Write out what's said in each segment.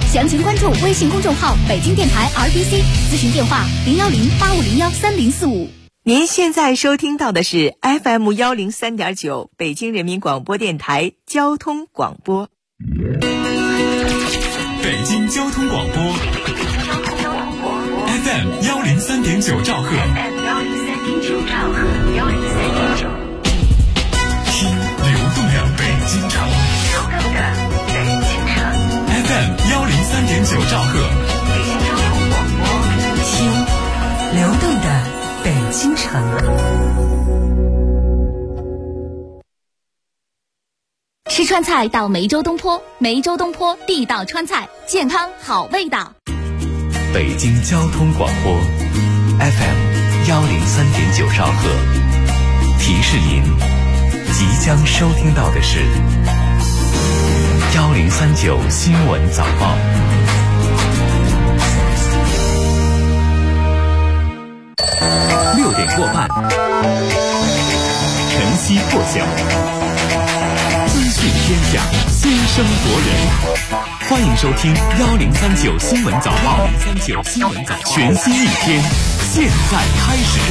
详情关注微信公众号北京电台 RBC， 咨询电话010-8501-3045。 您现在收听到的是 FM103.9 北京人民广播电台交通广播。 北京交通广播 FM103.9 兆赫，听流动的北京城FM103.9 兆赫， 北京交通广播，听流动的北京城。 吃川菜到梅州东坡，梅州东坡地道川菜，健康好味道。 北京交通广播 FM103.9 兆赫，提示您即将收听到的是1039新闻早报。6点过半，晨曦破晓，资讯天下，先声夺人。欢迎收听1039新闻早报，1039新闻早报，全新一天，现在开始。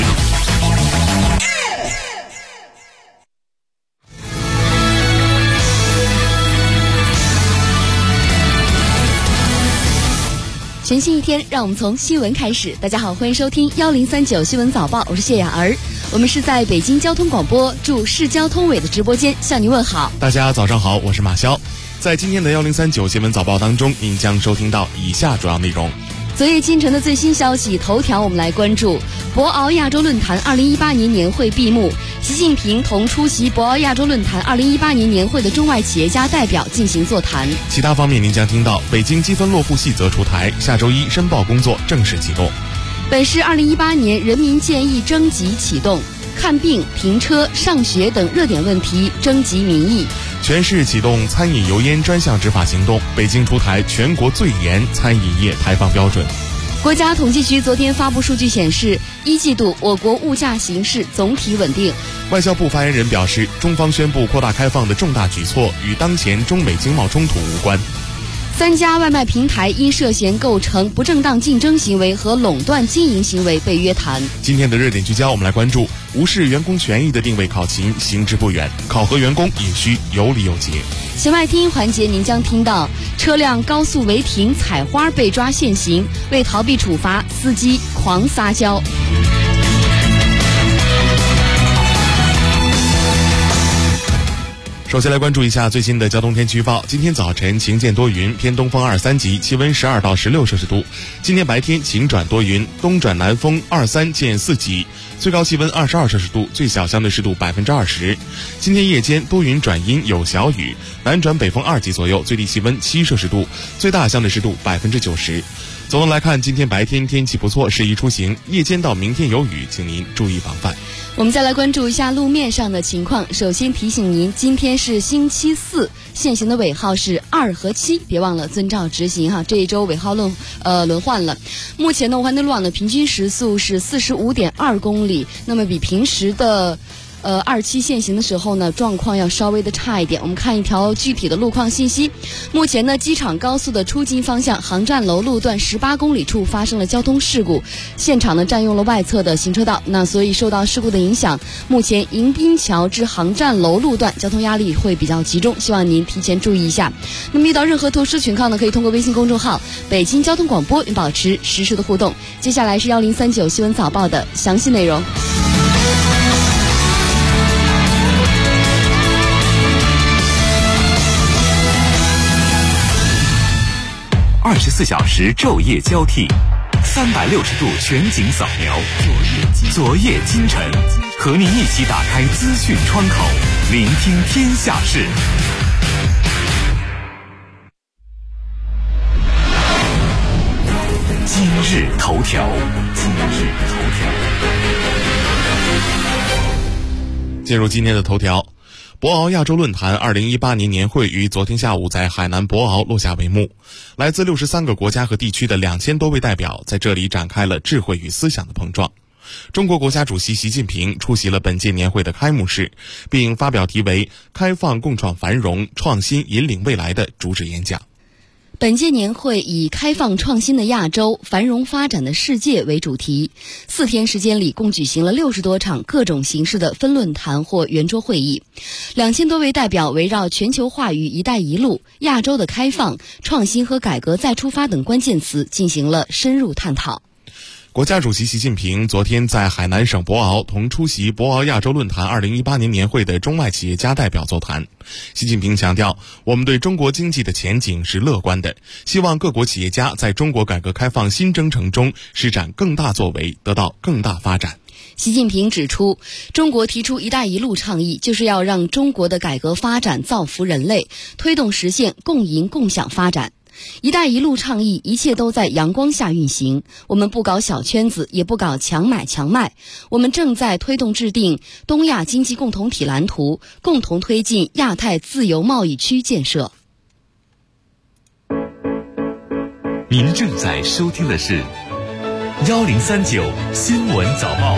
全新一天，让我们从新闻开始。大家好，欢迎收听1039新闻早报，我是谢雅儿。我们是在北京交通广播驻市交通委的直播间向您问好。 大家早上好，我是马潇。在今天的1039新闻早报当中，您将收听到以下主要内容。 昨夜今晨的最新消息头条，我们来关注博鳌亚洲论坛2018年年会闭幕，习近平同出席博鳌亚洲论坛2018年年会的中外企业家代表进行座谈。 其他方面，您将听到北京积分落户细则出台，下周一申报工作正式启动。 本市2018年人民建议征集启动，看病、停车、上学等热点问题征集民意。 全市启动餐饮油烟专项执法行动，北京出台全国最严餐饮业排放标准。 国家统计局昨天发布数据显示，一季度我国物价形势总体稳定。 外交部发言人表示，中方宣布扩大开放的重大举措与当前中美经贸冲突无关。 3家外卖平台因涉嫌构成不正当竞争行为和垄断经营行为被约谈。 今天的热点聚焦，我们来关注无视员工权益的定位考勤行之不远，考核员工也需有理有节。 弦外听环节，您将听到车辆高速违停采花被抓现行，为逃避处罚，司机狂撒娇。 首先来关注一下最新的交通天气预报。今天早晨晴见多云，偏东风2、3级，气温12到16摄氏度。今天白天晴转多云，东转南风2、3见4级，最高气温22摄氏度，最小相对湿度20%。今天夜间多云转阴有小雨，南转北风2级左右，最低气温7摄氏度，最大相对湿度90%。总的来看，今天白天天气不错，适宜出行，夜间到明天有雨，请您注意防范。 我们再来关注一下路面上的情况。首先提醒您，今天是星期四，限行的尾号是2和7，别忘了遵照执行哈。这一周尾号轮换了。目前呢，环内路网的平均时速是45.2公里，那么比平时的27限行的时候呢，状况要稍微的差一点。我们看一条具体的路况信息。目前呢，机场高速的出京方向航站楼路段18公里处发生了交通事故，现场呢占用了外侧的行车道，那所以受到事故的影响，目前迎宾桥至航站楼路段交通压力会比较集中，希望您提前注意一下。那么遇到任何特殊情况呢，可以通过微信公众号北京交通广播与保持实时的互动。接下来是1039新闻早报的详细内容。 24小时昼夜交替，360度全景扫描，昨夜今晨，和您一起打开资讯窗口，聆听天下事。今日头条。 进入今天的头条。博鳌亚洲论坛2018年年会于昨天下午在海南博鳌落下帷幕，来自63个国家和地区的2000多位代表在这里展开了智慧与思想的碰撞。中国国家主席习近平出席了本届年会的开幕式，并发表题为“开放共创繁荣，创新引领未来”的主旨演讲。 本届年会以开放创新的亚洲、繁荣发展的世界为主题，4天时间里共举行了60多场各种形式的分论坛或圆桌会议，2000多位代表围绕全球化与一带一路、亚洲的开放、创新和改革再出发等关键词进行了深入探讨。 国家主席习近平昨天在海南省博鳌同出席博鳌亚洲论坛2018年年会的中外企业家代表座谈。习近平强调，我们对中国经济的前景是乐观的，希望各国企业家在中国改革开放新征程中施展更大作为，得到更大发展。 习近平指出，中国提出“一带一路”倡议，就是要让中国的改革发展造福人类，推动实现共赢共享发展。一带一路倡议一切都在阳光下运行，我们不搞小圈子，也不搞强买强卖，我们正在推动制定东亚经济共同体蓝图，共同推进亚太自由贸易区建设。 您正在收听的是1039新闻早报。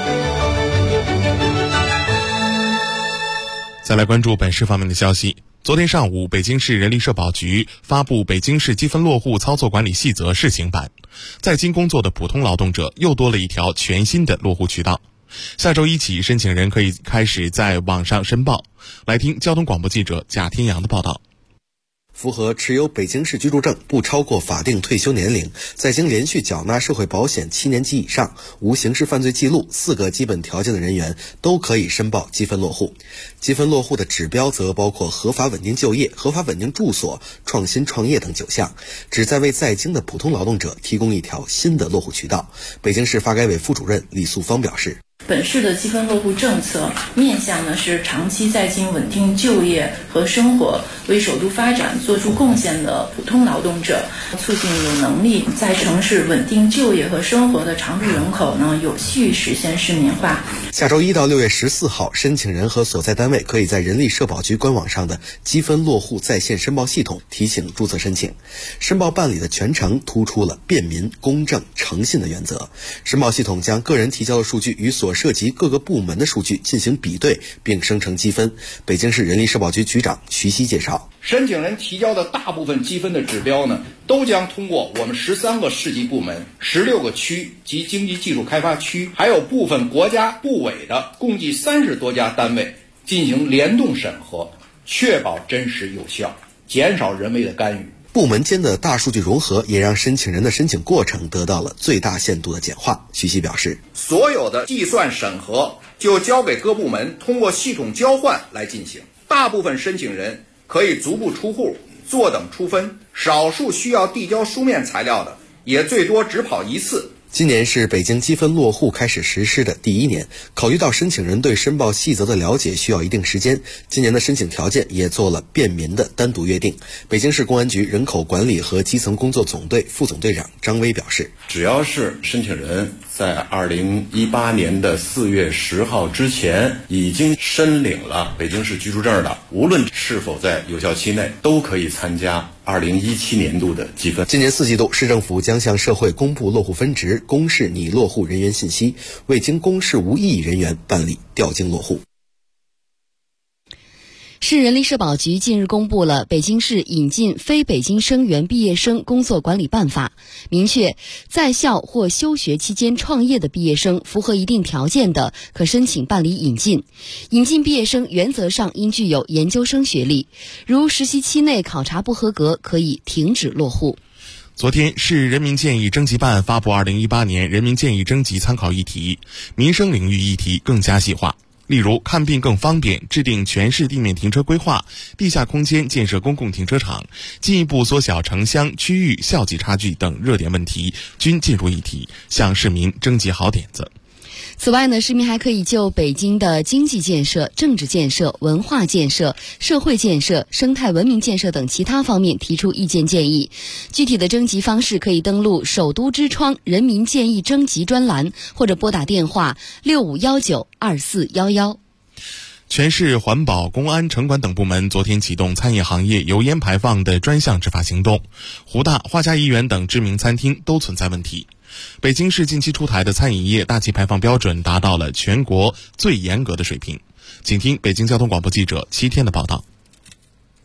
再来关注本市方面的消息。昨天上午，北京市人力社保局发布《北京市积分落户操作管理细则》试行版，在京工作的普通劳动者又多了一条全新的落户渠道。下周一起，申请人可以开始在网上申报。来听交通广播记者贾天阳的报道。 符合持有北京市居住证、不超过法定退休年龄、在京连续缴纳社会保险7年及以上、无刑事犯罪记录4个基本条件的人员都可以申报积分落户。积分落户的指标则包括合法稳定就业、合法稳定住所、创新创业等9项，旨在为在京的普通劳动者提供一条新的落户渠道。北京市发改委副主任李素芳表示， 本市的积分落户政策面向呢是长期在京稳定就业和生活，为首都发展做出贡献的普通劳动者，促进有能力在城市稳定就业和生活的常住人口呢有序实现市民化。 下周1到6月14号，申请人和所在单位可以在人力社保局官网上的积分落户在线申报系统提醒注册申请。申报办理的全程突出了便民、公正、诚信的原则。申报系统将个人提交的数据与所涉及各个部门的数据进行比对，并生成积分。北京市人力社保局局长徐希介绍， 申请人提交的大部分积分的指标呢，都将通过我们13个市级部门、16个区及经济技术开发区，还有部分国家部委的共计30多家单位进行联动审核，确保真实有效，减少人为的干预。 部门间的大数据融合也让申请人的申请过程得到了最大限度的简化。徐希表示， 所有的计算审核就交给各部门通过系统交换来进行，大部分申请人可以逐步出户，坐等出分，少数需要递交书面材料的也最多只跑1次。 今年是北京积分落户开始实施的第1年，考虑到申请人对申报细则的了解需要一定时间，今年的申请条件也做了便民的单独约定。北京市公安局人口管理和基层工作总队副总队长张威表示， 只要是申请人在2018年的4月10号之前已经申领了北京市居住证的，无论是否在有效期内，都可以参加2017年度的积分。 今年4季度，市政府将向社会公布落户分值、公示拟落户人员信息，为经公示无异议人员办理调经落户。 市人力社保局近日公布了《北京市引进非北京生源毕业生工作管理办法》，明确在校或休学期间创业的毕业生符合一定条件的，可申请办理引进。引进毕业生原则上应具有研究生学历，如实习期内考察不合格，可以停止落户。 昨天，市人民建议征集办发布2018年人民建议征集参考议题，民生领域议题更加细化。例如，看病更方便，制定全市地面停车规划，地下空间建设公共停车场，进一步缩小城乡区域校际差距等热点问题均进入议题，向市民征集好点子。 此外呢，市民还可以就北京的经济建设、政治建设、文化建设、社会建设、生态文明建设等其他方面提出意见建议。具体的征集方式可以登录首都之窗人民建议征集专栏，或者拨打电话65192411。 全市环保、公安、城管等部门昨天启动餐饮行业油烟排放的专项执法行动，湖大、花家怡园等知名餐厅都存在问题。北京市近期出台的餐饮业大气排放标准达到了全国最严格的水平。请听北京交通广播记者7天的报道。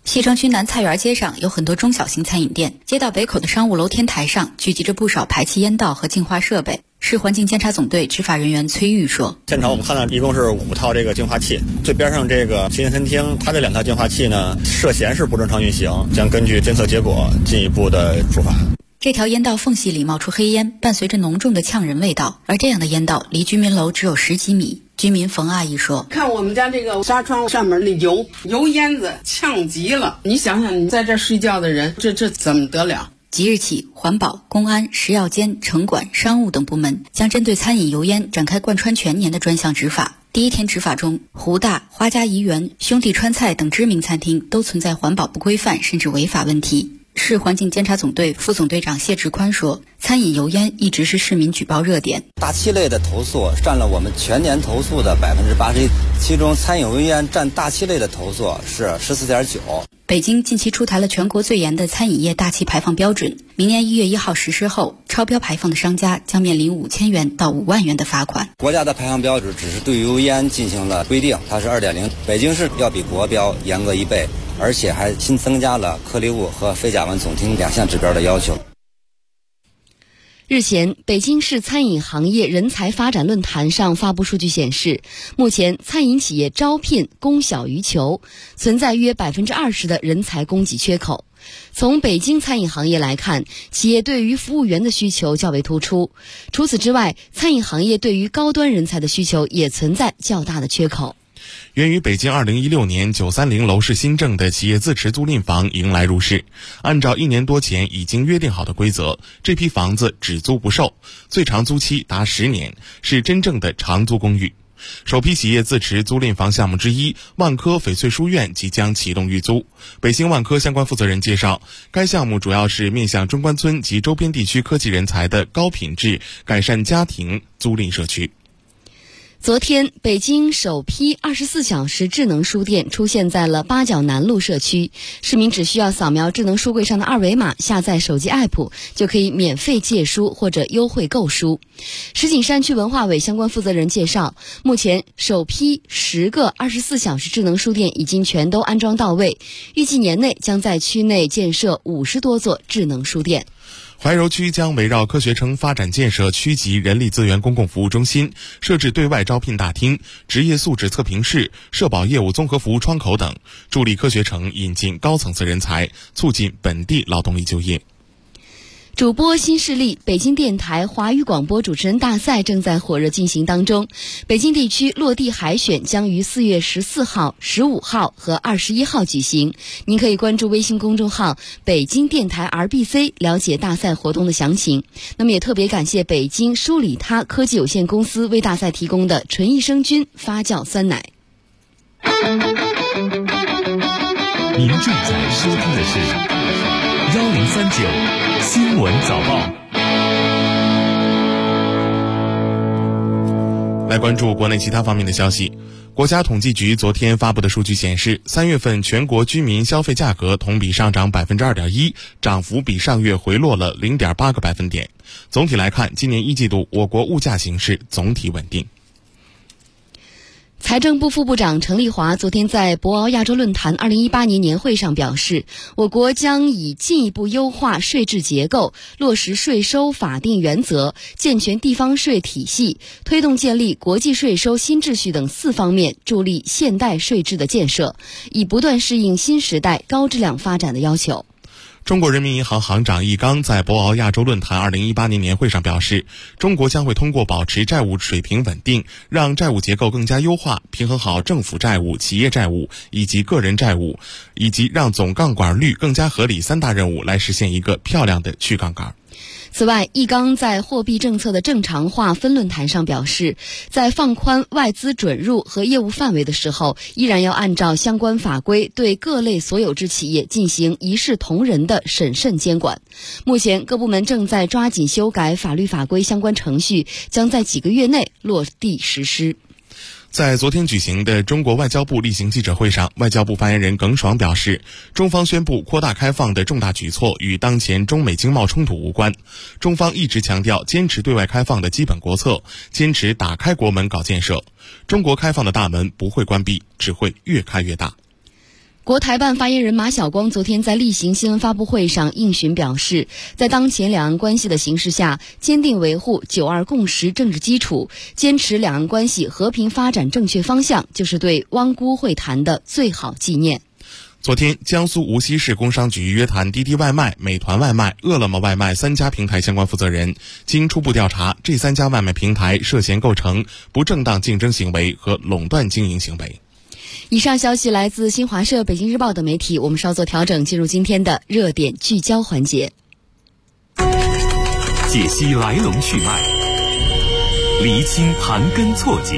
西城区南菜园街上有很多中小型餐饮店，街道北口的商务楼天台上聚集着不少排气烟道和净化设备。市环境监察总队执法人员崔玉说， 现场我们看到一共是5套这个净化器，最边上这个旗舰餐厅，它这2套净化器呢涉嫌是不正常运行，将根据监测结果进一步的处罚。 这条烟道缝隙里冒出黑烟，伴随着浓重的呛人味道，而这样的烟道离居民楼只有10几米。居民冯阿姨说， 看我们家这个纱窗上面的油烟子呛极了，你想想你在这睡觉的人，这怎么得了？ 即日起，环保、公安、食药监、城管、商务等部门将针对餐饮油烟展开贯穿全年的专项执法。第一天执法中，湖大、花家怡园、兄弟川菜等知名餐厅都存在环保不规范甚至违法问题。市环境监察总队副总队长谢志宽说，餐饮油烟一直是市民举报热点。 大气类的投诉占了我们全年投诉的81%，其中餐饮油烟占大气类的投诉是14.9%。 北京近期出台了全国最严的餐饮业大气排放标准，明年1月1号实施后，超标排放的商家将面临5000元到5万元的罚款。 国家的排放标准只是对油烟进行了规定，它是2.0，北京市要比国标严格1倍，而且还新增加了颗粒物和非甲烷总烃2项指标的要求。 日前，北京市餐饮行业人才发展论坛上发布数据显示，目前餐饮企业招聘供小于求，存在约20%的人才供给缺口。从北京餐饮行业来看，企业对于服务员的需求较为突出。除此之外，餐饮行业对于高端人才的需求也存在较大的缺口。 源于北京2016年930楼市新政的企业自持租赁房迎来入市，按照1年多前已经约定好的规则，这批房子只租不售，最长租期达10年，是真正的长租公寓。首批企业自持租赁房项目之一，万科翡翠书院即将启动预租。北京万科相关负责人介绍，该项目主要是面向中关村及周边地区科技人才的高品质改善家庭租赁社区。 昨天，北京首批24小时智能书店出现在了八角南路社区，市民只需要扫描智能书柜上的2维码，下载手机 app 就可以免费借书或者优惠购书。石景山区文化委相关负责人介绍，目前首批10个24小时智能书店已经全都安装到位，预计年内将在区内建设50多座智能书店。 怀柔区将围绕科学城发展建设区级人力资源公共服务中心，设置对外招聘大厅、职业素质测评室、社保业务综合服务窗口等，助力科学城引进高层次人才，促进本地劳动力就业。 主播新势力北京电台华语广播主持人大赛正在火热进行当中，北京地区落地海选将于4月14号、15号和21号举行。您可以关注微信公众号北京电台 RBC 了解大赛活动的详情。那么也特别感谢北京舒里他科技有限公司为大赛提供的纯益生菌发酵酸奶。 您正在收听的是1039新闻早报。 来关注国内其他方面的消息。国家统计局昨天发布的数据显示，3月份全国居民消费价格同比上涨 2.1%， 涨幅比上月回落了 0.8个百分点。总体来看，今年1季度我国物价形势总体稳定。 财政部副部长程立华昨天在博鳌亚洲论坛2018年年会上表示，我国将以进一步优化税制结构，落实税收法定原则，健全地方税体系，推动建立国际税收新秩序等4方面，助力现代税制的建设，以不断适应新时代高质量发展的要求。 中国人民银行行长易纲在博鳌亚洲论坛2018年年会上表示，中国将会通过保持债务水平稳定，让债务结构更加优化，平衡好政府债务、企业债务以及个人债务，以及让总杠杆率更加合理3大任务来实现一个漂亮的去杠杆。 此外，易纲在货币政策的正常化分论坛上表示，在放宽外资准入和业务范围的时候，依然要按照相关法规对各类所有制企业进行一视同仁的审慎监管。目前各部门正在抓紧修改法律法规相关程序，将在几个月内落地实施。 在昨天举行的中国外交部例行记者会上，外交部发言人耿爽表示，中方宣布扩大开放的重大举措与当前中美经贸冲突无关。中方一直强调坚持对外开放的基本国策，坚持打开国门搞建设。中国开放的大门不会关闭，只会越开越大。 国台办发言人马晓光昨天在例行新闻发布会上应询表示，在当前两岸关系的形势下，坚定维护9·2共识政治基础，坚持两岸关系和平发展正确方向，就是对汪辜会谈的最好纪念。 昨天，江苏无锡市工商局约谈滴滴外卖、美团外卖、饿了么外卖3家平台相关负责人，经初步调查，这3家外卖平台涉嫌构成不正当竞争行为和垄断经营行为。 以上消息来自新华社、北京日报等媒体，我们稍作调整，进入今天的热点聚焦环节， 解析来龙去脉，厘清盘根错节，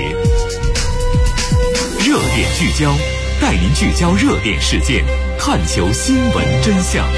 热点聚焦，带您聚焦热点事件，探求新闻真相。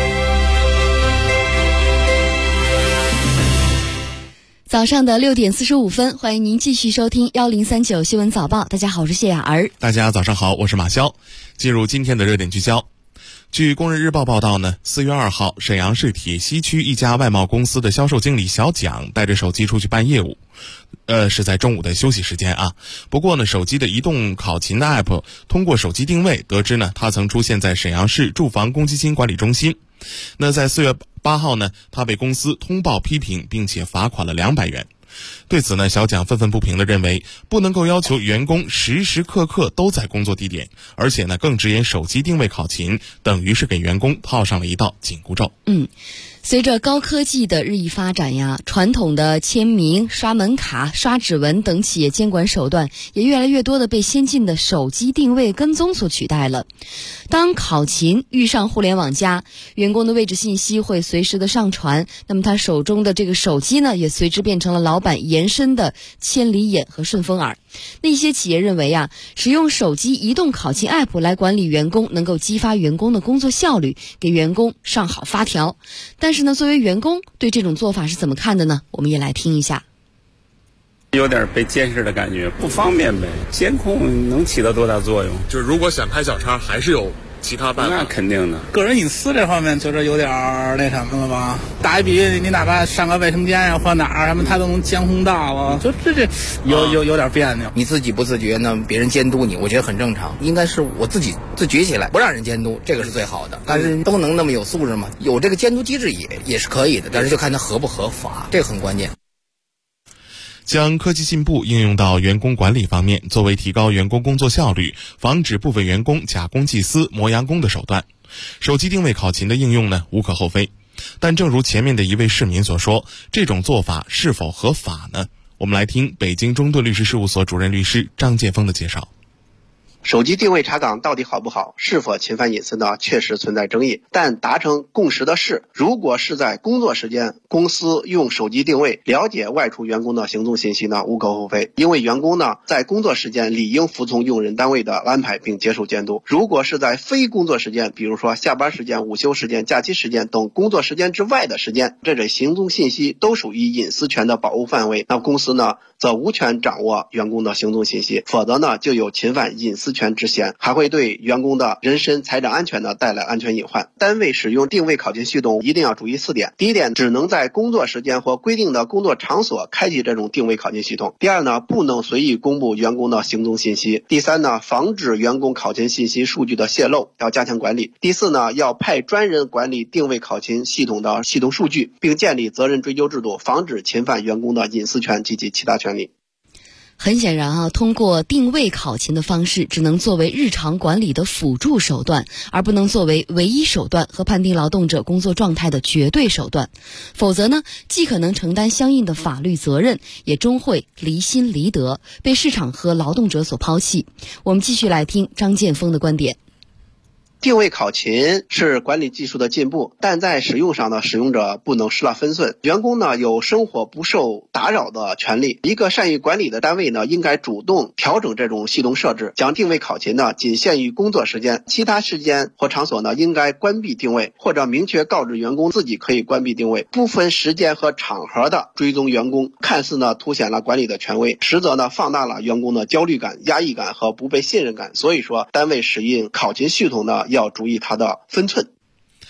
早上的6点45分，欢迎您继续收听1039新闻早报。大家好，我是谢雅儿。 大家早上好，我是马潇。进入今天的热点聚焦。据工人日报报道呢，4月2号，沈阳市铁西区一家外贸公司的销售经理小蒋带着手机出去办业务，是在中午的休息时间啊。不过呢，手机的移动考勤的 app 通过手机定位得知呢，他曾出现在沈阳市住房公积金管理中心。那在4月8号呢，他被公司通报批评，并且罚款了200元。对此呢，小蒋愤愤不平地认为，不能够要求员工时时刻刻都在工作地点，而且呢，更直言手机定位考勤等于是给员工套上了一道紧箍咒。 随着高科技的日益发展呀，传统的签名、刷门卡、刷指纹等企业监管手段也越来越多的被先进的手机定位跟踪所取代了。当考勤遇上互联网加，员工的位置信息会随时的上传，那么他手中的这个手机呢，也随之变成了老板延伸的千里眼和顺风耳。那些企业认为啊，使用手机移动考勤 app 来管理员工，能够激发员工的工作效率，给员工上好发条。但是呢，作为员工对这种做法是怎么看的呢？我们也来听一下。 有点被监视的感觉，不方便呗。监控能起到多大作用？ 就是如果想拍小差，还是有其他办法。 那肯定的。 个人隐私这方面就是有点那什么了吧？打一比，你哪怕上个卫生间呀或哪儿什么，他都能监控到啊。就这有点别扭。 你自己不自觉呢，别人监督你，我觉得很正常。应该是我自己自觉起来，不让人监督，这个是最好的。但是都能那么有素质吗？有这个监督机制也是可以的，但是就看它合不合法，这个很关键。 将科技进步应用到员工管理方面，作为提高员工工作效率、防止部分员工假公济私、磨洋工的手段。手机定位考勤的应用呢，无可厚非。但正如前面的一位市民所说，这种做法是否合法呢？我们来听北京中盾律师事务所主任律师张建峰的介绍。 手机定位查岗到底好不好，是否侵犯隐私呢？确实存在争议，但达成共识的是，如果是在工作时间，公司用手机定位了解外出员工的行踪信息呢，无可厚非。因为员工呢，在工作时间理应服从用人单位的安排并接受监督。如果是在非工作时间，比如说下班时间、午休时间、假期时间等工作时间之外的时间，这类行踪信息都属于隐私权的保护范围，那公司呢，则无权掌握员工的行踪信息，否则呢，就有侵犯隐私权之嫌，还会对员工的人身财产安全呢带来安全隐患。单位使用定位考勤系统一定要注意4点。第一点，只能在工作时间或规定的工作场所开启这种定位考勤系统。第二呢，不能随意公布员工的行踪信息。第三呢，防止员工考勤信息数据的泄露，要加强管理。第四呢，要派专人管理定位考勤系统的系统数据，并建立责任追究制度，防止侵犯员工的隐私权及其其他权利。 很显然啊，通过定位考勤的方式只能作为日常管理的辅助手段，而不能作为唯一手段和判定劳动者工作状态的绝对手段。否则呢，既可能承担相应的法律责任，也终会离心离德，被市场和劳动者所抛弃。我们继续来听张建峰的观点。 定位考勤是管理技术的进步，但在使用上呢，使用者不能失了分寸。员工呢，有生活不受打扰的权利。一个善于管理的单位呢，应该主动调整这种系统设置，将定位考勤呢仅限于工作时间，其他时间或场所呢应该关闭定位，或者明确告知员工自己可以关闭定位，不分时间和场合的追踪员工，看似呢凸显了管理的权威，实则呢放大了员工的焦虑感、压抑感和不被信任感。所以说，单位使用考勤系统呢，要注意它的分寸。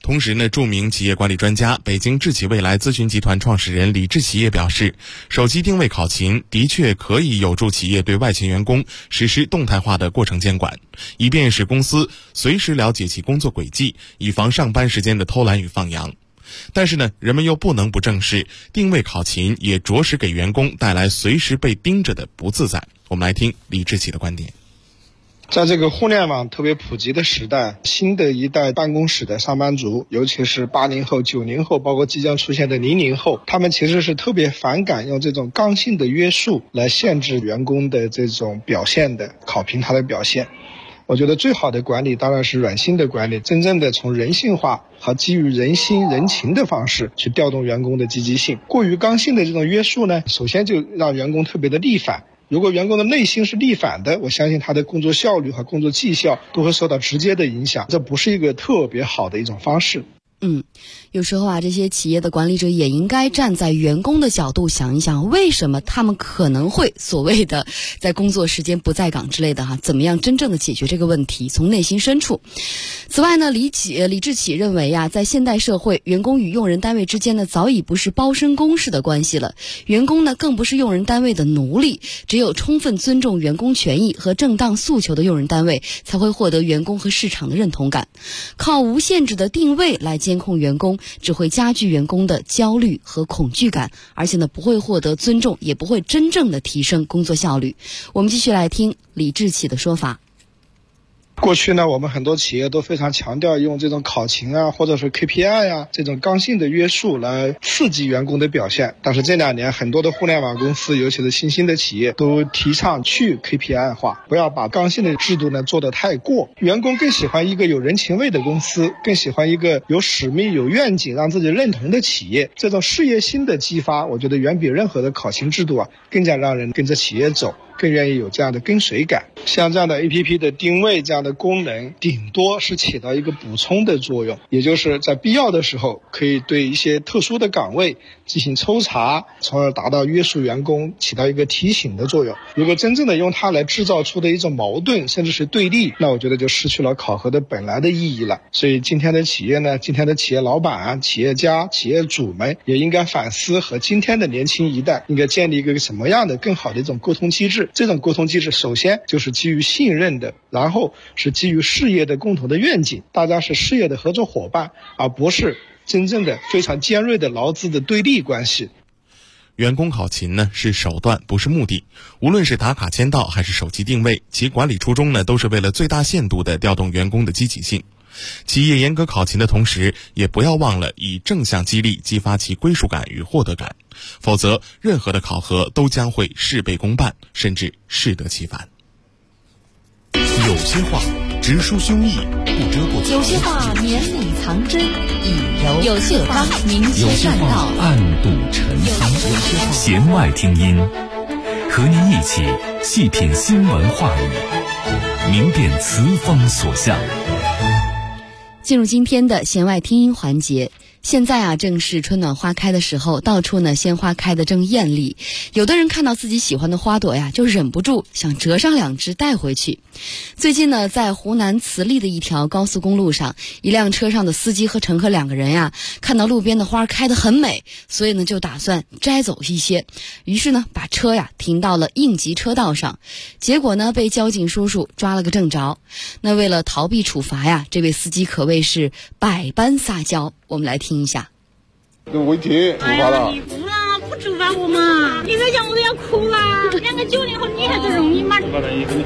同时呢，著名企业管理专家、北京智企未来咨询集团创始人李志企业表示，手机定位考勤的确可以有助企业对外勤员工实施动态化的过程监管，以便使公司随时了解其工作轨迹，以防上班时间的偷懒与放羊。但是呢，人们又不能不正视，定位考勤也着实给员工带来随时被盯着的不自在。我们来听李志企的观点。 在这个互联网特别普及的时代，新的一代办公室的上班族，尤其是80后、90后，包括即将出现的00后，他们其实是特别反感用这种刚性的约束来限制员工的这种表现的，考评他的表现。我觉得最好的管理当然是软性的管理，真正的从人性化和基于人心人情的方式去调动员工的积极性。过于刚性的这种约束呢，首先就让员工特别的逆反。如果员工的内心是逆反的，我相信他的工作效率和工作绩效都会受到直接的影响，这不是一个特别好的一种方式。 有时候啊，这些企业的管理者也应该站在员工的角度想一想，为什么他们可能会所谓的在工作时间不在岗之类的怎么样真正的解决这个问题，从内心深处。此外呢，李志企认为在现代社会，员工与用人单位之间呢早已不是包身公事的关系了，员工呢更不是用人单位的奴隶，只有充分尊重员工权益和正当诉求的用人单位才会获得员工和市场的认同感。靠无限制的定位来监控员工，只会加剧员工的焦虑和恐惧感，而且呢不会获得尊重，也不会真正的提升工作效率。我们继续来听李志企的说法。 过去呢，我们很多企业都非常强调用这种考勤或者是 KPI 这种刚性的约束来刺激员工的表现。但是这2年很多的互联网公司，尤其是新兴的企业，都提倡去 KPI 化，不要把刚性的制度呢做得太过。员工更喜欢一个有人情味的公司，更喜欢一个有使命、有愿景、让自己认同的企业。这种事业心的激发，我觉得远比任何的考勤制度更加让人跟着企业走，更愿意有这样的跟随感。像这样的 APP 的定位这样的功能，顶多是起到一个补充的作用，也就是在必要的时候可以对一些特殊的岗位进行抽查，从而达到约束员工，起到一个提醒的作用。如果真正的用它来制造出的一种矛盾甚至是对立，那我觉得就失去了考核的本来的意义了。所以今天的企业呢，今天的企业老板、企业家、企业主们也应该反思，和今天的年轻一代应该建立一个什么样的更好的一种沟通机制。这种沟通机制首先就是基于信任的，然后是基于事业的共同的愿景，大家是事业的合作伙伴，而不是真正的非常尖锐的劳资的对立关系。 员工考勤呢是手段，不是目的。无论是打卡签到还是手机定位，其管理初衷呢都是为了最大限度地调动员工的积极性。企业严格考勤的同时，也不要忘了以正向激励激发其归属感与获得感，否则任何的考核都将会事倍功半，甚至适得其反。 有些话直抒胸臆，不遮不藏； 有些话绵里藏针，以柔有些话明有些线话暗度陈仓。弦外听音，和您一起细品新闻话语，明辨词风所向。 进入今天的弦外听音环节。现在正是春暖花开的时候，到处呢鲜花开得正艳丽。有的人看到自己喜欢的花朵就忍不住想折上2支带回去。最近呢，在湖南慈利的一条高速公路上，一辆车上的司机和乘客2个人看到路边的花开得很美，所以呢就打算摘走一些，于是呢把车停到了应急车道上，结果呢被交警叔叔抓了个正着。那为了逃避处罚这位司机可谓是百般撒娇。我们来听一下。 违停， 哎呀，你疯了，不处罚我嘛？你在讲我都要哭了。2个90后女孩子容易吗？不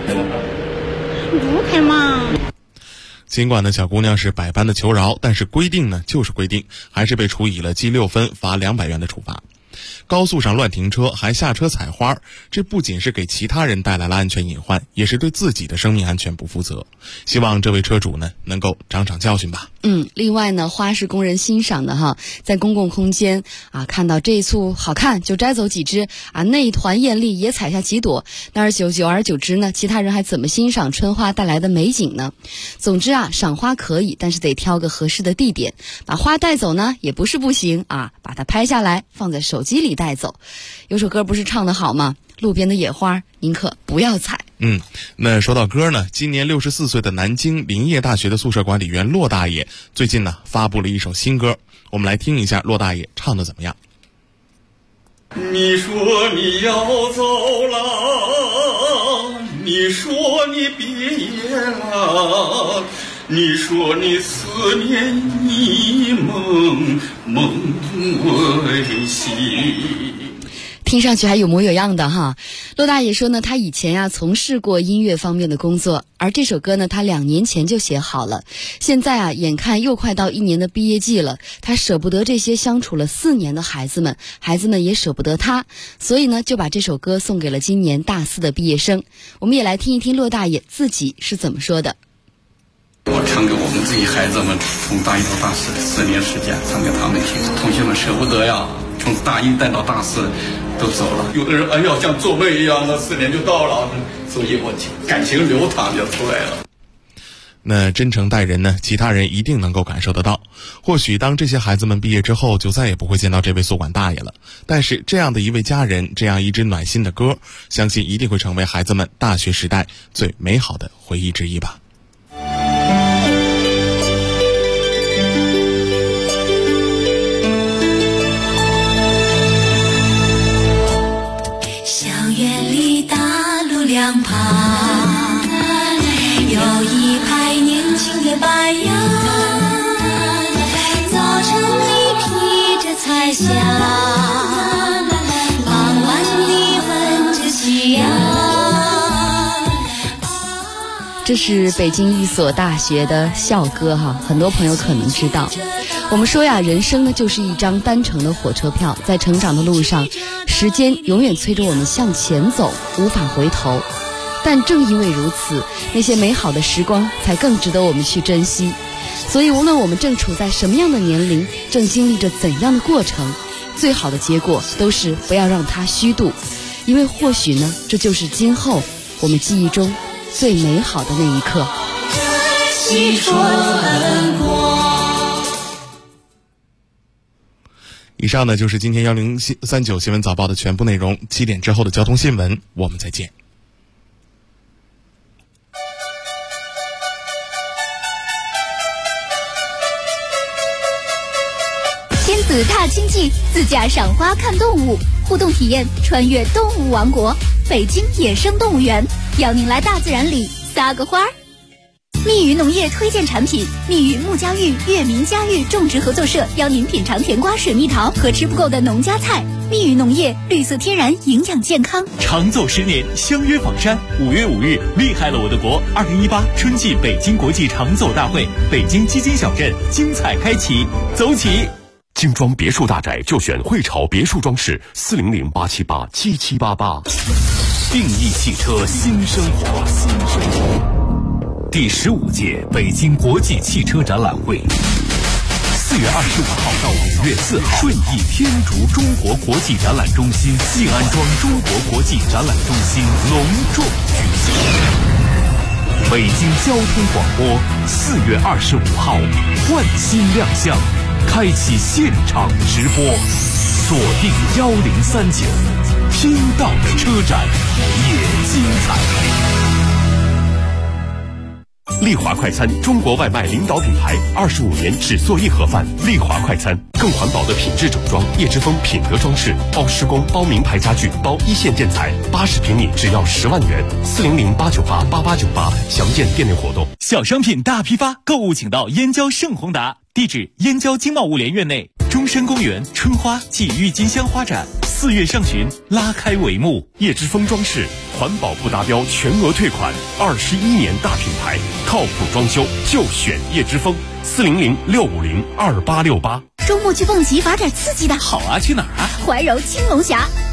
开嘛。 尽管呢小姑娘是百般的求饶，但是规定呢就是规定，还是被处以了记6分罚200元的处罚。高速上乱停车还下车采花，这不仅是给其他人带来了安全隐患，也是对自己的生命安全不负责。希望这位车主呢能够长教训吧。 另外呢，花是供人欣赏的在公共空间看到这一簇好看就摘走几枝那一团艳丽也采下几朵。但是久而久之呢，其他人还怎么欣赏春花带来的美景呢？总之赏花可以，但是得挑个合适的地点。把花带走呢也不是不行把它拍下来放在手机里带走。有首歌不是唱得好吗？路边的野花宁可不要采。 那说到歌呢，今年64岁的南京林业大学的宿舍管理员骆大爷最近呢发布了一首新歌，我们来听一下骆大爷唱的怎么样。 你说你要走了，你说你毕业了，你说你思念你梦为兮。 听上去还有模有样的哈。骆大爷说呢，他以前从事过音乐方面的工作，而这首歌呢他2年前就写好了，现在眼看又快到1年的毕业季了，他舍不得这些相处了4年的孩子们也舍不得他，所以呢就把这首歌送给了今年大4的毕业生。我们也来听一听骆大爷自己是怎么说的。 我唱给我们自己孩子们，从大1到大4 4年时间唱给他们听，同学们舍不得呀，从大1带到大4都走了，有的人哎呀像做梦一样的4年就到了，所以我感情流淌就出来了。 那真诚待人呢，其他人一定能够感受得到。或许当这些孩子们毕业之后，就再也不会见到这位宿管大爷了，但是这样的一位家人，这样一支暖心的歌，相信一定会成为孩子们大学时代最美好的回忆之一吧。 两旁有一排年轻的白杨，早晨里披着彩霞，傍晚里闻着夕阳。 这是北京一所大学的校歌哈，很多朋友可能知道。我们说呀，人生呢就是一张单程的火车票，在成长的路上，时间永远催着我们向前走，无法回头。但正因为如此，那些美好的时光才更值得我们去珍惜。所以无论我们正处在什么样的年龄，正经历着怎样的过程，最好的结果都是不要让它虚度，因为或许呢，这就是今后我们记忆中最美好的那一刻。 西春光。 以上呢就是今天1039新闻早报的全部内容。7点之后的交通新闻，我们再见。 亲子踏青记，自驾赏花看动物，互动体验穿越动物王国，北京野生动物园，邀您来大自然里撒个花儿。密语农业推荐产品，密语木家峪月明家峪种植合作社邀您品尝甜瓜、水蜜桃和吃不够的农家菜。密语农业，绿色天然，营养健康。 长走10年，相约房山。5月5日，厉害了我的国2018春季北京国际长走大会，北京基金小镇精彩开启，走起！ 精装别墅大宅就选汇潮别墅装饰，400-878-7788。 定义汽车新生活，第15届北京国际汽车展览会，4月25号到5月4号，顺义天竺中国国际展览中心静安庄中国国际展览中心隆重举行。北京交通广播4月25号换新亮相，开启现场直播，锁定1039，听到的车展也精彩。 丽华快餐，中国外卖领导品牌，25年只做一盒饭。丽华快餐，更环保的品质整装，叶之峰品德装饰，包施工，包名牌家具，包一线建材，80平米只要10万元。400-898-8898，详见店内活动。 小商品大批发，购物请到燕郊盛宏达，地址燕郊经贸物联院内。中山公园春花暨郁金香花展4月上旬拉开帷幕。 叶之峰装饰，环保不达标全额退款，21年大品牌，靠谱装修就选叶之峰。400-650-2868。 周末去蹦极，玩点刺激的。 好啊，去哪儿啊？ 怀柔青龙峡。